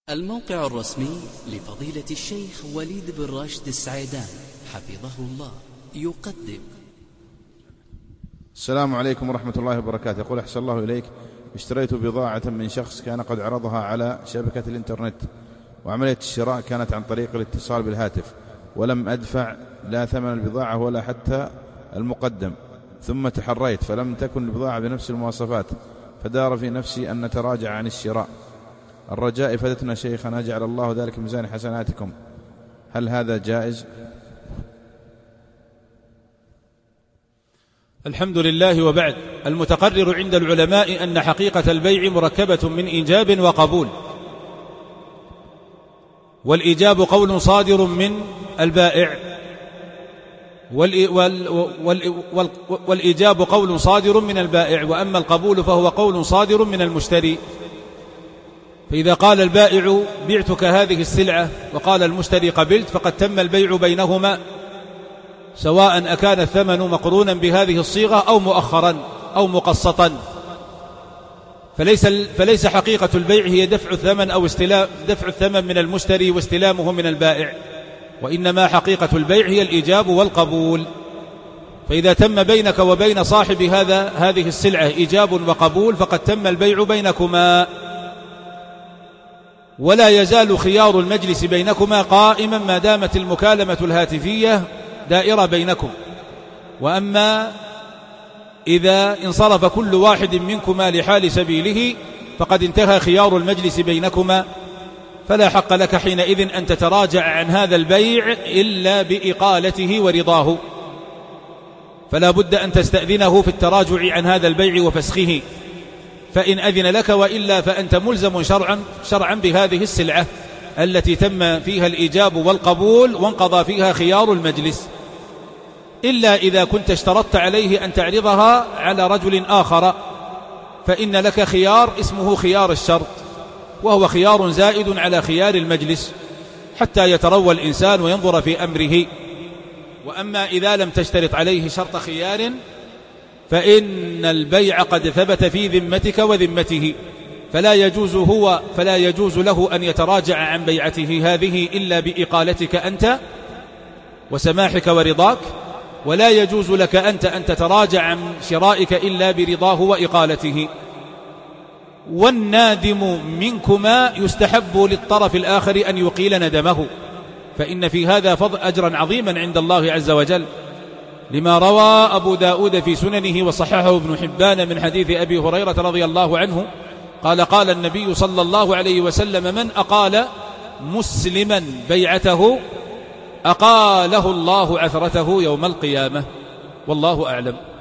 الموقع الرسمي لفضيلة الشيخ وليد بن راشد السعيدان حفظه الله يقدم. السلام عليكم ورحمة الله وبركاته. يقول أحسن الله إليك، اشتريت بضاعة من شخص كان قد عرضها على شبكة الإنترنت، وعملية الشراء كانت عن طريق الاتصال بالهاتف، ولم أدفع لا ثمن البضاعة ولا حتى المقدم، ثم تحريت فلم تكن البضاعة بنفس المواصفات، فدار في نفسي أن نتراجع عن الشراء. الرجاء إفادتنا شيخنا، جعل الله ذلك في ميزان حسناتكم، هل هذا جائز؟ الحمد لله، وبعد. المتقرر عند العلماء أن حقيقة البيع مركبة من إيجاب وقبول، والإيجاب قول صادر من البائع، والإيجاب قول صادر من البائع، وأما القبول فهو قول صادر من المشتري. فإذا قال البائع بعتك هذه السلعة وقال المشتري قبلت، فقد تم البيع بينهما، سواء أكان الثمن مقرونا بهذه الصيغة أو مؤخرا أو مقسطا. فليس حقيقة البيع هي دفع الثمن أو دفع الثمن من المشتري واستلامه من البائع، وإنما حقيقة البيع هي الإيجاب والقبول. فإذا تم بينك وبين صاحب هذه السلعة إيجاب وقبول، فقد تم البيع بينكما، ولا يزال خيار المجلس بينكما قائما ما دامت المكالمة الهاتفية دائرة بينكم. وأما إذا انصرف كل واحد منكما لحال سبيله، فقد انتهى خيار المجلس بينكما، فلا حق لك حينئذ أن تتراجع عن هذا البيع إلا بإقالته ورضاه، فلا بد أن تستأذنه في التراجع عن هذا البيع وفسخه، فإن أذن لك، وإلا فأنت ملزم شرعا بهذه السلعة التي تم فيها الإيجاب والقبول وانقضى فيها خيار المجلس، إلا إذا كنت اشترطت عليه أن تعرضها على رجل آخر، فإن لك خيار اسمه خيار الشرط، وهو خيار زائد على خيار المجلس حتى يتروى الإنسان وينظر في أمره. وأما إذا لم تشترط عليه شرط خيار، فإن البيع قد ثبت في ذمتك وذمته، فلا يجوز له أن يتراجع عن بيعته هذه إلا بإقالتك أنت وسماحك ورضاك، ولا يجوز لك أنت أن تتراجع عن شرائك إلا برضاه وإقالته. والنادم منكما يستحب للطرف الآخر أن يقيل ندمه، فإن في هذا فضل أجرا عظيما عند الله عز وجل، لما روى أبو داود في سننه وصححه ابن حبان من حديث أبي هريرة رضي الله عنه قال النبي صلى الله عليه وسلم: من أقال مسلما بيعته أقاله الله عثرته يوم القيامة. والله أعلم.